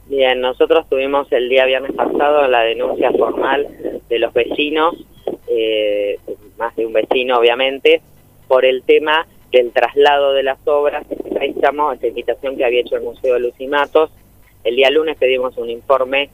Bien, nosotros tuvimos el día viernes pasado la denuncia formal de los vecinos, más de un vecino obviamente, por el tema del traslado de las obras. Ahí estamos, esta invitación que había hecho el Museo de Luz y Matos. El día lunes pedimos un informe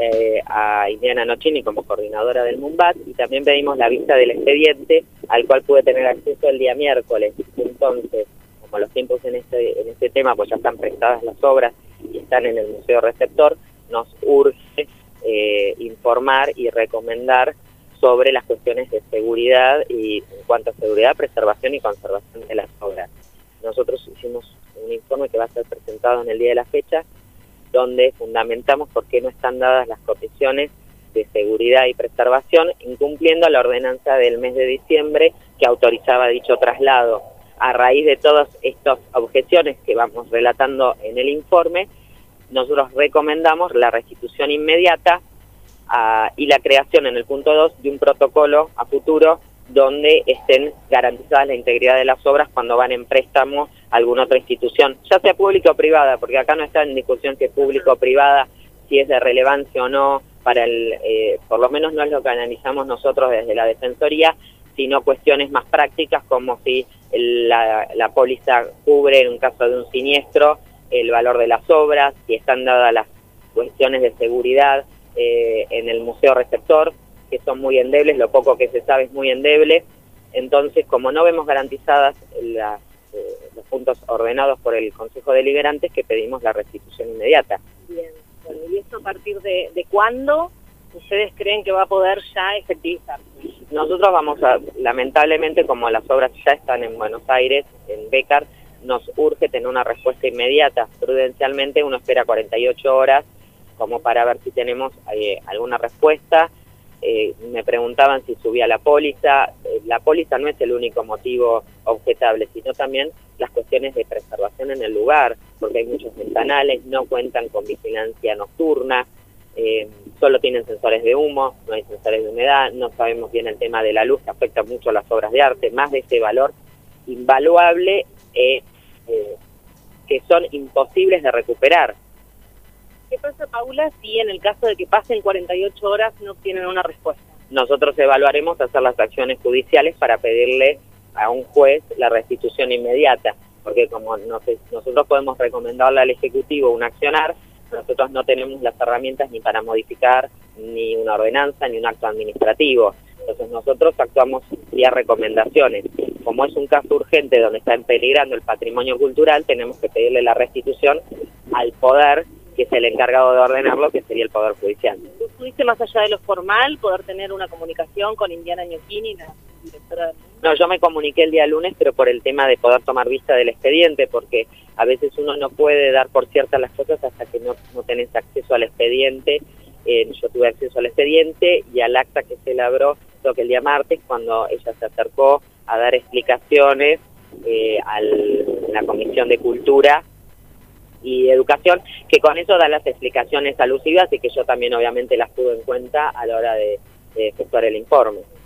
a Indiana Nocchini como coordinadora del MUNBAT, y también pedimos la vista del expediente al cual pude tener acceso el día miércoles. Entonces, como los tiempos en este tema, pues ya están prestadas las obras y están en el Museo Receptor, nos urge informar y recomendar sobre las cuestiones de seguridad y en cuanto a seguridad, preservación y conservación de las obras. Nosotros hicimos un informe que va a ser presentado en el día de la fecha, donde fundamentamos por qué no están dadas las condiciones de seguridad y preservación, incumpliendo la ordenanza del mes de diciembre que autorizaba dicho traslado. A raíz de todas estas objeciones que vamos relatando en el informe, nosotros recomendamos la restitución inmediata y la creación en el punto 2 de un protocolo a futuro donde estén garantizadas la integridad de las obras cuando van en préstamo a alguna otra institución, ya sea pública o privada, porque acá no está en discusión si es público o privada, si es de relevancia o no, para por lo menos no es lo que analizamos nosotros desde la Defensoría, sino cuestiones más prácticas como si la póliza cubre en un caso de un siniestro el valor de las obras, si están dadas las cuestiones de seguridad en el Museo Receptor, que son muy endebles, lo poco que se sabe es muy endeble. Entonces, como no vemos garantizadas los puntos ordenados por el Consejo Deliberante, que pedimos la restitución inmediata. Bien, bueno, ¿y esto a partir de cuándo ustedes creen que va a poder ya efectivizarse? Nosotros vamos lamentablemente, como las obras ya están en Buenos Aires, en Bécar, nos urge tener una respuesta inmediata. Prudencialmente uno espera 48 horas como para ver si tenemos alguna respuesta. Me preguntaban si subía la póliza. La póliza no es el único motivo objetable, sino también las cuestiones de preservación en el lugar, porque hay muchos ventanales, no cuentan con vigilancia nocturna, solo tienen sensores de humo, no hay sensores de humedad, no sabemos bien el tema de la luz, que afecta mucho a las obras de arte, más de ese valor invaluable que son imposibles de recuperar. ¿Qué pasa, Paula, si en el caso de que pasen 48 horas no obtienen una respuesta? Nosotros evaluaremos hacer las acciones judiciales para pedirle a un juez la restitución inmediata, porque como nosotros podemos recomendarle al Ejecutivo un accionar, nosotros no tenemos las herramientas ni para modificar ni una ordenanza ni un acto administrativo. Entonces nosotros actuamos vía recomendaciones. Como es un caso urgente donde está peligrando el patrimonio cultural, tenemos que pedirle la restitución al poder que es el encargado de ordenarlo, que sería el Poder Judicial. ¿Tú pudiste, más allá de lo formal, poder tener una comunicación con Indiana Nocchini, la directora del... No, yo me comuniqué el día lunes, pero por el tema de poder tomar vista del expediente, porque a veces uno no puede dar por ciertas las cosas hasta que no tenés acceso al expediente. Yo tuve acceso al expediente y al acta que se elaboró, creo que el día martes, cuando ella se acercó a dar explicaciones a la Comisión de Cultura y Educación, que con eso da las explicaciones alusivas y que yo también obviamente las tuve en cuenta a la hora de efectuar el informe.